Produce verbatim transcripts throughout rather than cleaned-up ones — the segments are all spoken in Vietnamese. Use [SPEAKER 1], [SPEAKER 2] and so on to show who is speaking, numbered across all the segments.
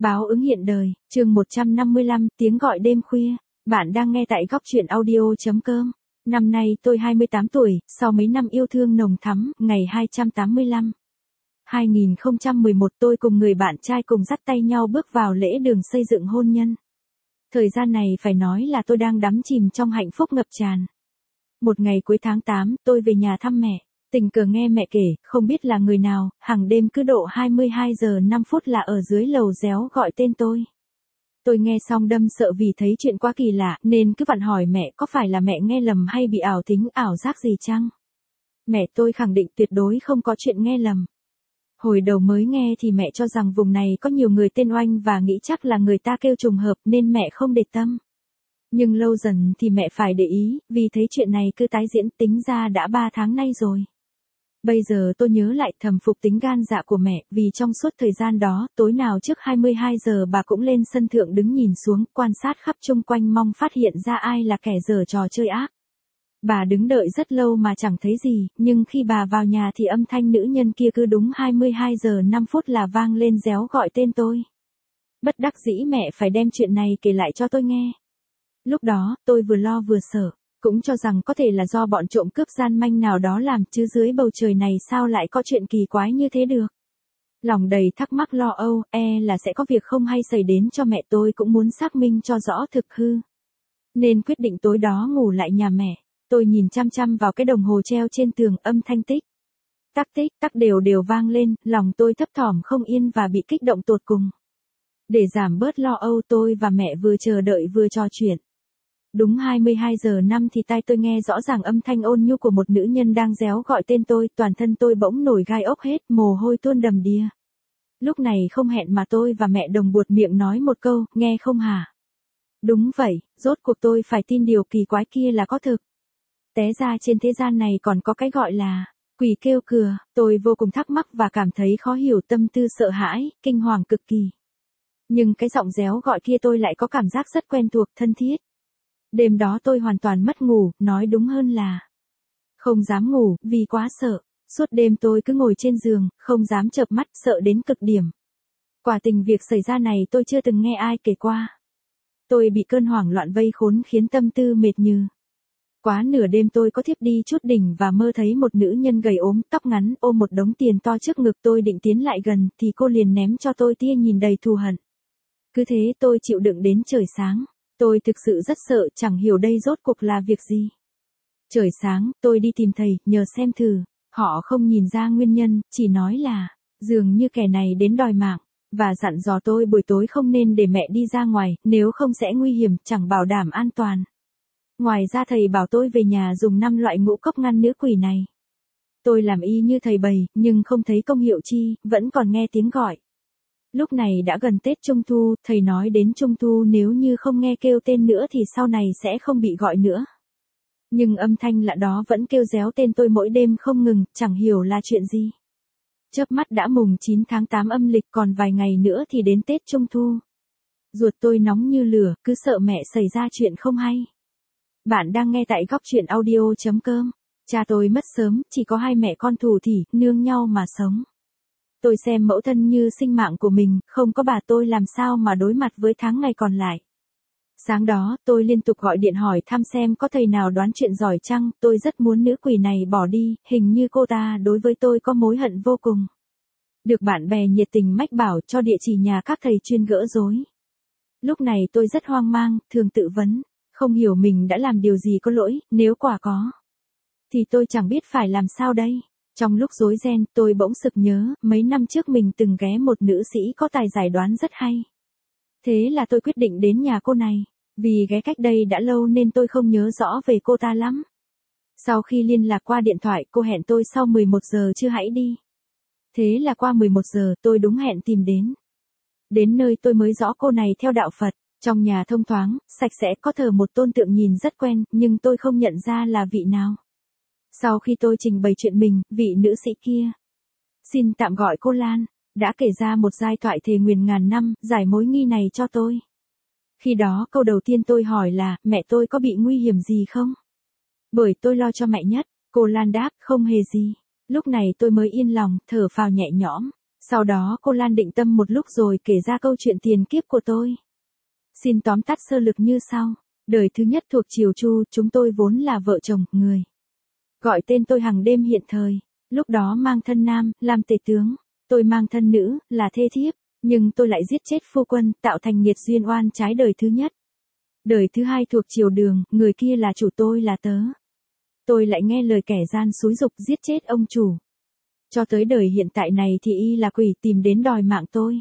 [SPEAKER 1] Báo ứng hiện đời, chương một trăm năm mươi lăm, tiếng gọi đêm khuya. Bạn đang nghe tại góc truyện audio.com. Năm nay tôi hai mươi tám tuổi, sau mấy năm yêu thương nồng thắm, ngày hai trăm tám mươi lăm. hai nghìn không trăm mười một tôi cùng người bạn trai cùng dắt tay nhau bước vào lễ đường xây dựng hôn nhân. Thời gian này phải nói là tôi đang đắm chìm trong hạnh phúc ngập tràn. Một ngày cuối tháng tám, tôi về nhà thăm mẹ. Tình cờ nghe mẹ kể, không biết là người nào, hàng đêm cứ độ hai mươi hai giờ năm phút là ở dưới lầu réo gọi tên tôi. Tôi nghe xong đâm sợ vì thấy chuyện quá kỳ lạ, nên cứ vặn hỏi mẹ có phải là mẹ nghe lầm hay bị ảo tính ảo giác gì chăng? Mẹ tôi khẳng định tuyệt đối không có chuyện nghe lầm. Hồi đầu mới nghe thì mẹ cho rằng vùng này có nhiều người tên Oanh và nghĩ chắc là người ta kêu trùng hợp nên mẹ không để tâm. Nhưng lâu dần thì mẹ phải để ý, vì thấy chuyện này cứ tái diễn tính ra đã ba tháng nay rồi. Bây giờ tôi nhớ lại thầm phục tính gan dạ của mẹ, vì trong suốt thời gian đó, tối nào trước hai mươi hai giờ bà cũng lên sân thượng đứng nhìn xuống, quan sát khắp chung quanh mong phát hiện ra ai là kẻ giở trò chơi ác. Bà đứng đợi rất lâu mà chẳng thấy gì, nhưng khi bà vào nhà thì âm thanh nữ nhân kia cứ đúng hai mươi hai giờ năm phút là vang lên réo gọi tên tôi. Bất đắc dĩ mẹ phải đem chuyện này kể lại cho tôi nghe. Lúc đó, tôi vừa lo vừa sợ. Cũng cho rằng có thể là do bọn trộm cướp gian manh nào đó làm, chứ dưới bầu trời này sao lại có chuyện kỳ quái như thế được. Lòng đầy thắc mắc lo âu, e là sẽ có việc không hay xảy đến cho mẹ, tôi cũng muốn xác minh cho rõ thực hư. Nên quyết định tối đó ngủ lại nhà mẹ. Tôi nhìn chăm chăm vào cái đồng hồ treo trên tường, âm thanh tích tắc tích tắc đều đều vang lên, lòng tôi thấp thỏm không yên và bị kích động tột cùng. Để giảm bớt lo âu, tôi và mẹ vừa chờ đợi vừa trò chuyện. Đúng hai mươi hai giờ năm thì tai tôi nghe rõ ràng âm thanh ôn nhu của một nữ nhân đang réo gọi tên tôi, toàn thân tôi bỗng nổi gai ốc hết, mồ hôi tuôn đầm đìa. Lúc này không hẹn mà tôi và mẹ đồng buột miệng nói một câu, nghe không hả? Đúng vậy, rốt cuộc tôi phải tin điều kỳ quái kia là có thực. Té ra trên thế gian này còn có cái gọi là quỷ kêu cừa, tôi vô cùng thắc mắc và cảm thấy khó hiểu, tâm tư sợ hãi, kinh hoàng cực kỳ. Nhưng cái giọng réo gọi kia tôi lại có cảm giác rất quen thuộc, thân thiết. Đêm đó tôi hoàn toàn mất ngủ, nói đúng hơn là không dám ngủ, vì quá sợ. Suốt đêm tôi cứ ngồi trên giường, không dám chợp mắt, sợ đến cực điểm. Quả tình việc xảy ra này tôi chưa từng nghe ai kể qua. Tôi bị cơn hoảng loạn vây khốn khiến tâm tư mệt nhừ. Quá nửa đêm tôi có thiếp đi chút đỉnh và mơ thấy một nữ nhân gầy ốm, tóc ngắn, ôm một đống tiền to trước ngực. Tôi định tiến lại gần thì cô liền ném cho tôi tia nhìn đầy thù hận. Cứ thế tôi chịu đựng đến trời sáng. Tôi thực sự rất sợ, chẳng hiểu đây rốt cuộc là việc gì. Trời sáng, tôi đi tìm thầy, nhờ xem thử. Họ không nhìn ra nguyên nhân, chỉ nói là dường như kẻ này đến đòi mạng, và dặn dò tôi buổi tối không nên để mẹ đi ra ngoài, nếu không sẽ nguy hiểm, chẳng bảo đảm an toàn. Ngoài ra thầy bảo tôi về nhà dùng năm loại ngũ cốc ngăn nữ quỷ này. Tôi làm y như thầy bày, nhưng không thấy công hiệu chi, vẫn còn nghe tiếng gọi. Lúc này đã gần Tết Trung Thu, thầy nói đến Trung Thu nếu như không nghe kêu tên nữa thì sau này sẽ không bị gọi nữa. Nhưng âm thanh lạ đó vẫn kêu réo tên tôi mỗi đêm không ngừng, chẳng hiểu là chuyện gì. Chớp mắt đã mùng chín tháng tám âm lịch, còn vài ngày nữa thì đến Tết Trung Thu. Ruột tôi nóng như lửa, cứ sợ mẹ xảy ra chuyện không hay. Bạn đang nghe tại góc truyện audio.com. Cha tôi mất sớm, chỉ có hai mẹ con thủ thỉ, nương nhau mà sống. Tôi xem mẫu thân như sinh mạng của mình, không có bà tôi làm sao mà đối mặt với tháng ngày còn lại. Sáng đó, tôi liên tục gọi điện hỏi thăm xem có thầy nào đoán chuyện giỏi chăng, tôi rất muốn nữ quỷ này bỏ đi, hình như cô ta đối với tôi có mối hận vô cùng. Được bạn bè nhiệt tình mách bảo cho địa chỉ nhà các thầy chuyên gỡ rối. Lúc này tôi rất hoang mang, thường tự vấn, không hiểu mình đã làm điều gì có lỗi, nếu quả có, thì tôi chẳng biết phải làm sao đây. Trong lúc rối ren, tôi bỗng sực nhớ, mấy năm trước mình từng ghé một nữ sĩ có tài giải đoán rất hay. Thế là tôi quyết định đến nhà cô này. Vì ghé cách đây đã lâu nên tôi không nhớ rõ về cô ta lắm. Sau khi liên lạc qua điện thoại, cô hẹn tôi sau mười một giờ chưa hãy đi. Thế là qua mười một giờ tôi đúng hẹn tìm đến. Đến nơi tôi mới rõ cô này theo đạo Phật. Trong nhà thông thoáng, sạch sẽ, có thờ một tôn tượng nhìn rất quen, nhưng tôi không nhận ra là vị nào. Sau khi tôi trình bày chuyện mình, vị nữ sĩ kia, xin tạm gọi cô Lan, đã kể ra một giai thoại thề nguyền ngàn năm, giải mối nghi này cho tôi. Khi đó câu đầu tiên tôi hỏi là, mẹ tôi có bị nguy hiểm gì không? Bởi tôi lo cho mẹ nhất, cô Lan đáp, không hề gì. Lúc này tôi mới yên lòng, thở phào nhẹ nhõm. Sau đó cô Lan định tâm một lúc rồi kể ra câu chuyện tiền kiếp của tôi. Xin tóm tắt sơ lược như sau. Đời thứ nhất thuộc Triều Chu, chúng tôi vốn là vợ chồng, người gọi tên tôi hàng đêm hiện thời. Lúc đó mang thân nam, làm tể tướng. Tôi mang thân nữ, là thê thiếp. Nhưng tôi lại giết chết phu quân, tạo thành nghiệt duyên oan trái đời thứ nhất. Đời thứ hai thuộc Triều Đường, người kia là chủ, tôi là tớ. Tôi lại nghe lời kẻ gian xúi giục giết chết ông chủ. Cho tới đời hiện tại này thì y là quỷ tìm đến đòi mạng tôi.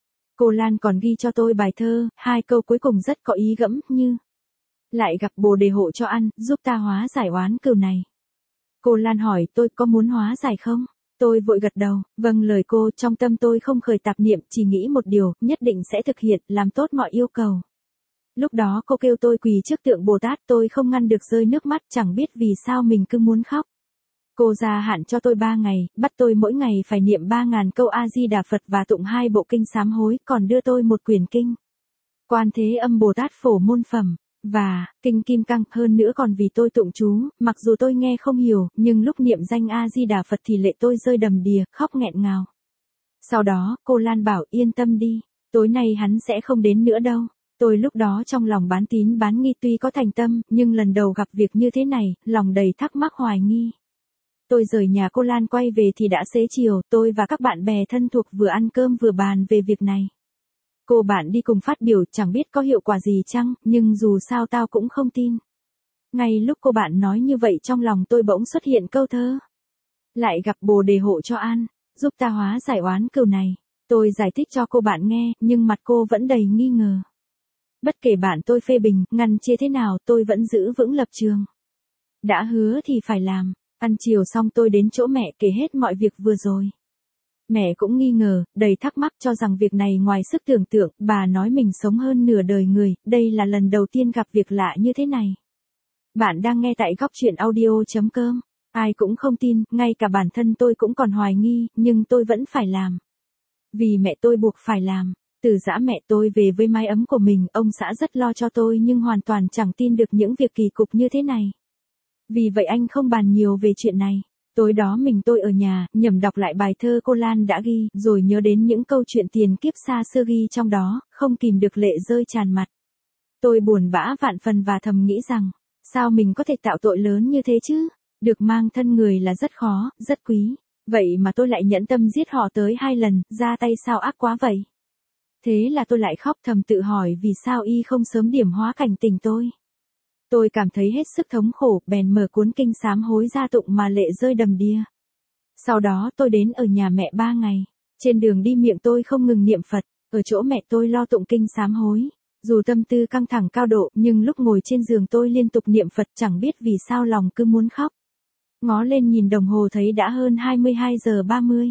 [SPEAKER 1] Cô Lan còn ghi cho tôi bài thơ, hai câu cuối cùng rất có ý gẫm như: lại gặp Bồ Đề hộ cho ăn, giúp ta hóa giải oán cừu này. Cô Lan hỏi tôi có muốn hóa giải không? Tôi vội gật đầu, vâng lời cô, trong tâm tôi không khởi tạp niệm, chỉ nghĩ một điều, nhất định sẽ thực hiện, làm tốt mọi yêu cầu. Lúc đó cô kêu tôi quỳ trước tượng Bồ Tát, tôi không ngăn được rơi nước mắt, chẳng biết vì sao mình cứ muốn khóc. Cô gia hạn cho tôi ba ngày, bắt tôi mỗi ngày phải niệm ba ngàn câu A-di-đà Phật và tụng hai bộ kinh sám hối, còn đưa tôi một quyển kinh Quan Thế Âm Bồ Tát Phổ Môn Phẩm và kinh Kim Cang, hơn nữa còn vì tôi tụng chú, mặc dù tôi nghe không hiểu, nhưng lúc niệm danh A-di-đà Phật thì lệ tôi rơi đầm đìa, khóc nghẹn ngào. Sau đó, cô Lan bảo yên tâm đi, tối nay hắn sẽ không đến nữa đâu. Tôi lúc đó trong lòng bán tín bán nghi, tuy có thành tâm, nhưng lần đầu gặp việc như thế này, lòng đầy thắc mắc hoài nghi. Tôi rời nhà cô Lan quay về thì đã xế chiều, tôi và các bạn bè thân thuộc vừa ăn cơm vừa bàn về việc này. Cô bạn đi cùng phát biểu, chẳng biết có hiệu quả gì chăng, nhưng dù sao tao cũng không tin. Ngay lúc cô bạn nói như vậy trong lòng tôi bỗng xuất hiện câu thơ. Lại gặp Bồ Đề hộ cho an, giúp ta hóa giải oán cừu này. Tôi giải thích cho cô bạn nghe, nhưng mặt cô vẫn đầy nghi ngờ. Bất kể bạn tôi phê bình, ngăn chê thế nào, tôi vẫn giữ vững lập trường. Đã hứa thì phải làm. Ăn chiều xong tôi đến chỗ mẹ kể hết mọi việc vừa rồi. Mẹ cũng nghi ngờ, đầy thắc mắc cho rằng việc này ngoài sức tưởng tượng, bà nói mình sống hơn nửa đời người, đây là lần đầu tiên gặp việc lạ như thế này. Bạn đang nghe tại góc truyện audio chấm com. Ai cũng không tin, ngay cả bản thân tôi cũng còn hoài nghi, nhưng tôi vẫn phải làm. Vì mẹ tôi buộc phải làm. Từ giã mẹ tôi về với mái ấm của mình, ông xã rất lo cho tôi nhưng hoàn toàn chẳng tin được những việc kỳ cục như thế này. Vì vậy anh không bàn nhiều về chuyện này. Tối đó mình tôi ở nhà, nhẩm đọc lại bài thơ cô Lan đã ghi, rồi nhớ đến những câu chuyện tiền kiếp xa xưa ghi trong đó, không kìm được lệ rơi tràn mặt. Tôi buồn bã vạn phần và thầm nghĩ rằng, sao mình có thể tạo tội lớn như thế chứ? Được mang thân người là rất khó, rất quý. Vậy mà tôi lại nhẫn tâm giết họ tới hai lần, ra tay sao ác quá vậy? Thế là tôi lại khóc thầm tự hỏi vì sao y không sớm điểm hóa cảnh tình tôi. Tôi cảm thấy hết sức thống khổ, bèn mở cuốn kinh sám hối ra tụng mà lệ rơi đầm đìa. Sau đó tôi đến ở nhà mẹ ba ngày. Trên đường đi miệng tôi không ngừng niệm Phật, ở chỗ mẹ tôi lo tụng kinh sám hối. Dù tâm tư căng thẳng cao độ, nhưng lúc ngồi trên giường tôi liên tục niệm Phật, chẳng biết vì sao lòng cứ muốn khóc. Ngó lên nhìn đồng hồ thấy đã hơn hai mươi hai giờ ba mươi.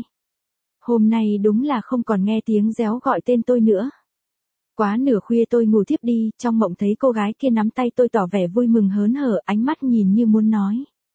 [SPEAKER 1] Hôm nay đúng là không còn nghe tiếng réo gọi tên tôi nữa. Quá nửa khuya tôi ngủ thiếp đi, trong mộng thấy cô gái kia nắm tay tôi tỏ vẻ vui mừng hớn hở, ánh mắt nhìn như muốn nói.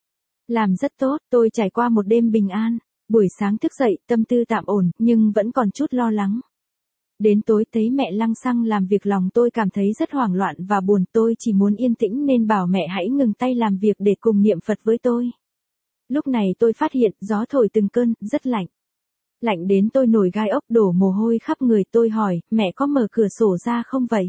[SPEAKER 1] Làm rất tốt, tôi trải qua một đêm bình an. Buổi sáng thức dậy, tâm tư tạm ổn, nhưng vẫn còn chút lo lắng. Đến tối thấy mẹ lăng xăng làm việc, lòng tôi cảm thấy rất hoảng loạn và buồn. Tôi chỉ muốn yên tĩnh nên bảo mẹ hãy ngừng tay làm việc để cùng niệm Phật với tôi. Lúc này tôi phát hiện gió thổi từng cơn, rất lạnh. Lạnh đến tôi nổi gai ốc, đổ mồ hôi khắp người. Tôi hỏi, mẹ có mở cửa sổ ra không vậy?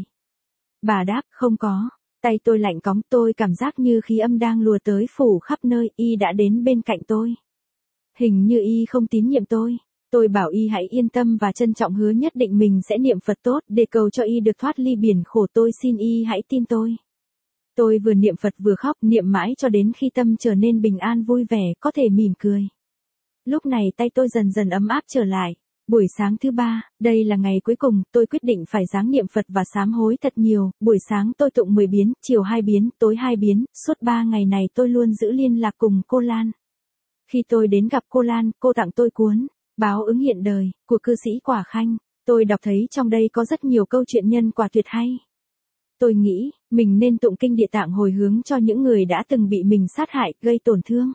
[SPEAKER 1] Bà đáp, không có. Tay tôi lạnh cóng, tôi cảm giác như khí âm đang lùa tới phủ khắp nơi. Y đã đến bên cạnh tôi. Hình như y không tín nhiệm tôi. Tôi bảo y hãy yên tâm và trân trọng hứa nhất định mình sẽ niệm Phật tốt để cầu cho y được thoát ly biển khổ. Tôi xin y hãy tin tôi. Tôi vừa niệm Phật vừa khóc, niệm mãi cho đến khi tâm trở nên bình an vui vẻ, có thể mỉm cười. Lúc này tay tôi dần dần ấm áp trở lại. Buổi sáng thứ ba, đây là ngày cuối cùng, tôi quyết định phải ráng niệm Phật và sám hối thật nhiều. Buổi sáng tôi tụng mười biến, chiều hai biến, tối hai biến, suốt ba ngày này tôi luôn giữ liên lạc cùng cô Lan. Khi tôi đến gặp cô Lan, cô tặng tôi cuốn Báo ứng hiện đời của cư sĩ Quả Khanh. Tôi đọc thấy trong đây có rất nhiều câu chuyện nhân quả tuyệt hay. Tôi nghĩ, mình nên tụng kinh Địa Tạng hồi hướng cho những người đã từng bị mình sát hại, gây tổn thương.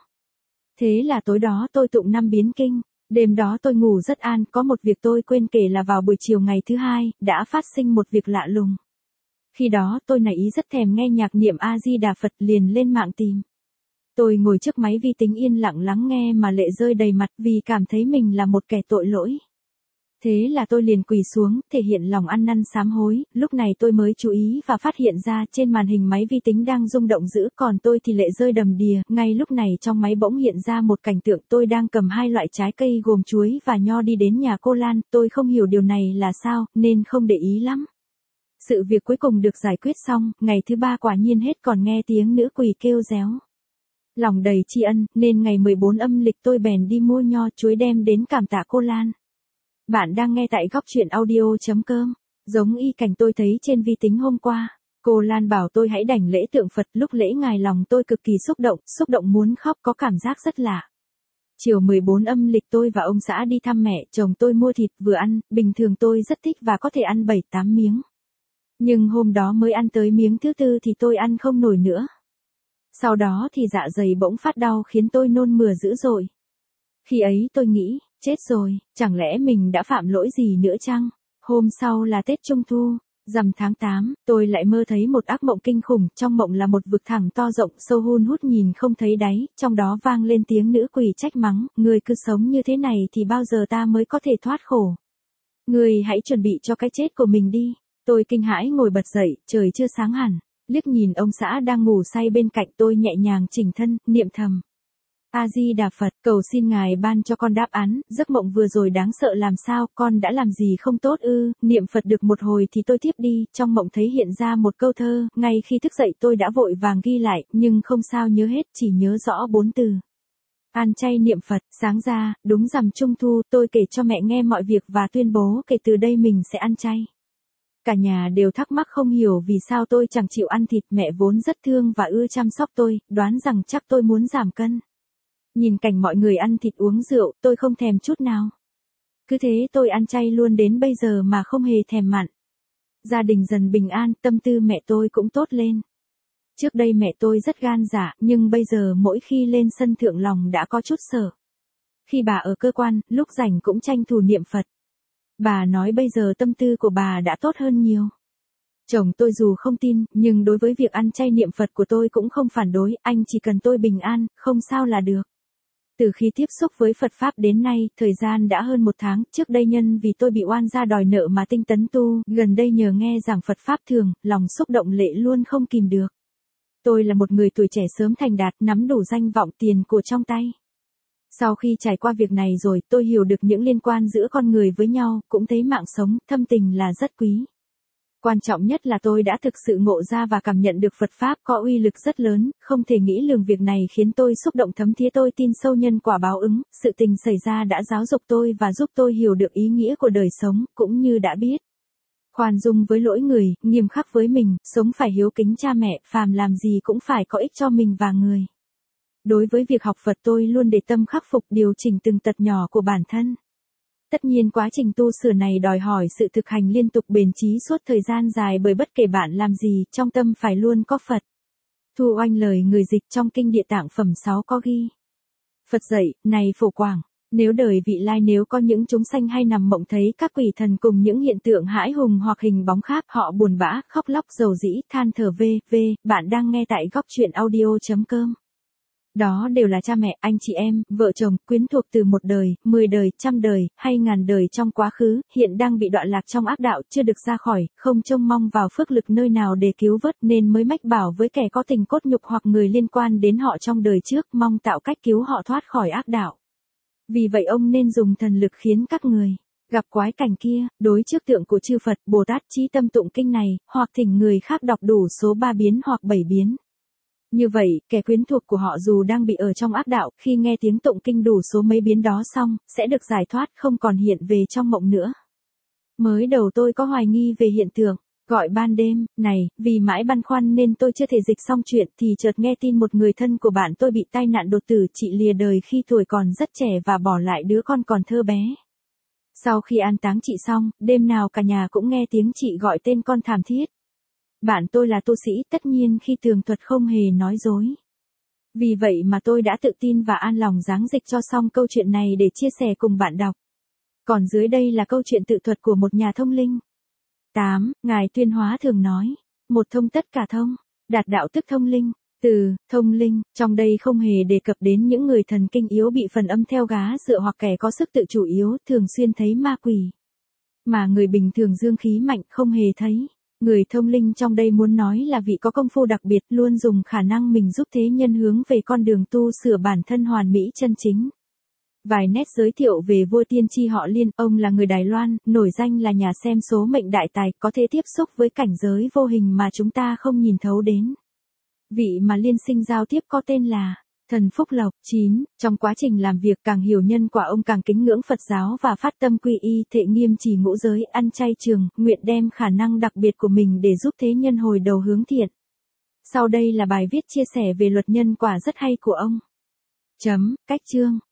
[SPEAKER 1] Thế là tối đó tôi tụng năm biến kinh. Đêm đó tôi ngủ rất an, có một việc tôi quên kể là vào buổi chiều ngày thứ hai, đã phát sinh một việc lạ lùng. Khi đó tôi nảy ý rất thèm nghe nhạc niệm A-di-đà Phật, liền lên mạng tìm. Tôi ngồi trước máy vi tính yên lặng lắng nghe mà lệ rơi đầy mặt vì cảm thấy mình là một kẻ tội lỗi. Thế là tôi liền quỳ xuống, thể hiện lòng ăn năn sám hối, lúc này tôi mới chú ý và phát hiện ra trên màn hình máy vi tính đang rung động dữ, còn tôi thì lệ rơi đầm đìa, ngay lúc này trong máy bỗng hiện ra một cảnh tượng tôi đang cầm hai loại trái cây gồm chuối và nho đi đến nhà cô Lan, tôi không hiểu điều này là sao, nên không để ý lắm. Sự việc cuối cùng được giải quyết xong, ngày thứ ba quả nhiên hết còn nghe tiếng nữ quỳ kêu réo. Lòng đầy tri ân, nên ngày mười bốn âm lịch tôi bèn đi mua nho chuối đem đến cảm tạ cô Lan. Bạn đang nghe tại góc truyện audio.com, giống y cảnh tôi thấy trên vi tính hôm qua. Cô Lan bảo tôi hãy đảnh lễ tượng Phật, lúc lễ ngài lòng tôi cực kỳ xúc động, xúc động muốn khóc, có cảm giác rất lạ. Chiều mười bốn âm lịch tôi và ông xã đi thăm mẹ chồng tôi mua thịt vừa ăn, bình thường tôi rất thích và có thể ăn bảy tám miếng. Nhưng hôm đó mới ăn tới miếng thứ tư thì tôi ăn không nổi nữa. Sau đó thì dạ dày bỗng phát đau khiến tôi nôn mửa dữ dội. Khi ấy tôi nghĩ, chết rồi, chẳng lẽ mình đã phạm lỗi gì nữa chăng? Hôm sau là Tết Trung Thu, rằm tháng tám, tôi lại mơ thấy một ác mộng kinh khủng, trong mộng là một vực thẳm to rộng, sâu hun hút nhìn không thấy đáy, trong đó vang lên tiếng nữ quỷ trách mắng, người cứ sống như thế này thì bao giờ ta mới có thể thoát khổ. Người hãy chuẩn bị cho cái chết của mình đi. Tôi kinh hãi ngồi bật dậy, trời chưa sáng hẳn, liếc nhìn ông xã đang ngủ say bên cạnh tôi nhẹ nhàng chỉnh thân, niệm thầm. A-di-đà Phật, cầu xin ngài ban cho con đáp án, giấc mộng vừa rồi đáng sợ làm sao, con đã làm gì không tốt ư, niệm Phật được một hồi thì tôi tiếp đi, trong mộng thấy hiện ra một câu thơ, ngay khi thức dậy tôi đã vội vàng ghi lại, nhưng không sao nhớ hết, chỉ nhớ rõ bốn từ. Ăn chay niệm Phật, sáng ra, đúng rằm Trung Thu, tôi kể cho mẹ nghe mọi việc và tuyên bố kể từ đây mình sẽ ăn chay. Cả nhà đều thắc mắc không hiểu vì sao tôi chẳng chịu ăn thịt, mẹ vốn rất thương và ưa chăm sóc tôi, đoán rằng chắc tôi muốn giảm cân. Nhìn cảnh mọi người ăn thịt uống rượu, tôi không thèm chút nào. Cứ thế tôi ăn chay luôn đến bây giờ mà không hề thèm mặn. Gia đình dần bình an, tâm tư mẹ tôi cũng tốt lên. Trước đây mẹ tôi rất gan dạ, nhưng bây giờ mỗi khi lên sân thượng lòng đã có chút sợ. Khi bà ở cơ quan, lúc rảnh cũng tranh thủ niệm Phật. Bà nói bây giờ tâm tư của bà đã tốt hơn nhiều. Chồng tôi dù không tin, nhưng đối với việc ăn chay niệm Phật của tôi cũng không phản đối, anh chỉ cần tôi bình an, không sao là được. Từ khi tiếp xúc với Phật Pháp đến nay, thời gian đã hơn một tháng, trước đây nhân vì tôi bị oan gia đòi nợ mà tinh tấn tu, gần đây nhờ nghe giảng Phật Pháp thường, lòng xúc động lệ luôn không kìm được. Tôi là một người tuổi trẻ sớm thành đạt, nắm đủ danh vọng tiền của trong tay. Sau khi trải qua việc này rồi, tôi hiểu được những liên quan giữa con người với nhau, cũng thấy mạng sống, thâm tình là rất quý. Quan trọng nhất là tôi đã thực sự ngộ ra và cảm nhận được Phật Pháp có uy lực rất lớn, không thể nghĩ lường việc này khiến tôi xúc động thấm thía. Tôi tin sâu nhân quả báo ứng, sự tình xảy ra đã giáo dục tôi và giúp tôi hiểu được ý nghĩa của đời sống, cũng như đã biết. Khoan dung với lỗi người, nghiêm khắc với mình, sống phải hiếu kính cha mẹ, phàm làm gì cũng phải có ích cho mình và người. Đối với việc học Phật tôi luôn để tâm khắc phục điều chỉnh từng tật nhỏ của bản thân. Tất nhiên quá trình tu sửa này đòi hỏi sự thực hành liên tục bền chí suốt thời gian dài bởi bất kể bạn làm gì, trong tâm phải luôn có Phật. Thu Oanh lời người dịch trong kinh Địa Tạng phẩm sáu có ghi. Phật dạy, này Phổ Quảng, nếu đời vị lai nếu có những chúng sanh hay nằm mộng thấy các quỷ thần cùng những hiện tượng hãi hùng hoặc hình bóng khác, họ buồn bã, khóc lóc dầu dĩ, than thở vê vê, bạn đang nghe tại góc truyện audio.com. Đó đều là cha mẹ, anh chị em, vợ chồng, quyến thuộc từ một đời, mười đời, trăm đời, hay ngàn đời trong quá khứ, hiện đang bị đoạn lạc trong ác đạo, chưa được ra khỏi, không trông mong vào phước lực nơi nào để cứu vớt nên mới mách bảo với kẻ có tình cốt nhục hoặc người liên quan đến họ trong đời trước, mong tạo cách cứu họ thoát khỏi ác đạo. Vì vậy ông nên dùng thần lực khiến các người gặp quái cảnh kia, đối trước tượng của chư Phật, Bồ Tát chí tâm tụng kinh này, hoặc thỉnh người khác đọc đủ số ba biến hoặc bảy biến. Như vậy, kẻ quyến thuộc của họ dù đang bị ở trong ác đạo, khi nghe tiếng tụng kinh đủ số mấy biến đó xong, sẽ được giải thoát, không còn hiện về trong mộng nữa. Mới đầu tôi có hoài nghi về hiện tượng gọi ban đêm này, vì mãi băn khoăn nên tôi chưa thể dịch xong chuyện thì chợt nghe tin một người thân của bạn tôi bị tai nạn đột tử, chị lìa đời khi tuổi còn rất trẻ và bỏ lại đứa con còn thơ bé. Sau khi an táng chị xong, đêm nào cả nhà cũng nghe tiếng chị gọi tên con thảm thiết. Bạn tôi là tu sĩ, tất nhiên khi tường thuật không hề nói dối. Vì vậy mà tôi đã tự tin và an lòng giáng dịch cho xong câu chuyện này để chia sẻ cùng bạn đọc. Còn dưới đây là câu chuyện tự thuật của một nhà thông linh. tám. Ngài Tuyên Hóa thường nói, một thông tất cả thông, đạt đạo tức thông linh. Từ thông linh, trong đây không hề đề cập đến những người thần kinh yếu bị phần âm theo gá dựa hoặc kẻ có sức tự chủ yếu, thường xuyên thấy ma quỷ. mà người bình thường dương khí mạnh không hề thấy. Người thông linh trong đây muốn nói là vị có công phu đặc biệt luôn dùng khả năng mình giúp thế nhân hướng về con đường tu sửa bản thân hoàn mỹ chân chính. Vài nét giới thiệu về vua tiên tri họ Liên, ông là người Đài Loan, nổi danh là nhà xem số mệnh đại tài, có thể tiếp xúc với cảnh giới vô hình mà chúng ta không nhìn thấu đến. Vị mà Liên sinh giao tiếp có tên là Thần Phúc Lộc. chín. Trong quá trình làm việc càng hiểu nhân quả ông càng kính ngưỡng Phật giáo và phát tâm quy y, thệ nghiêm trì ngũ giới, ăn chay trường, nguyện đem khả năng đặc biệt của mình để giúp thế nhân hồi đầu hướng thiện. Sau đây là bài viết chia sẻ về luật nhân quả rất hay của ông. Chấm, cách chương.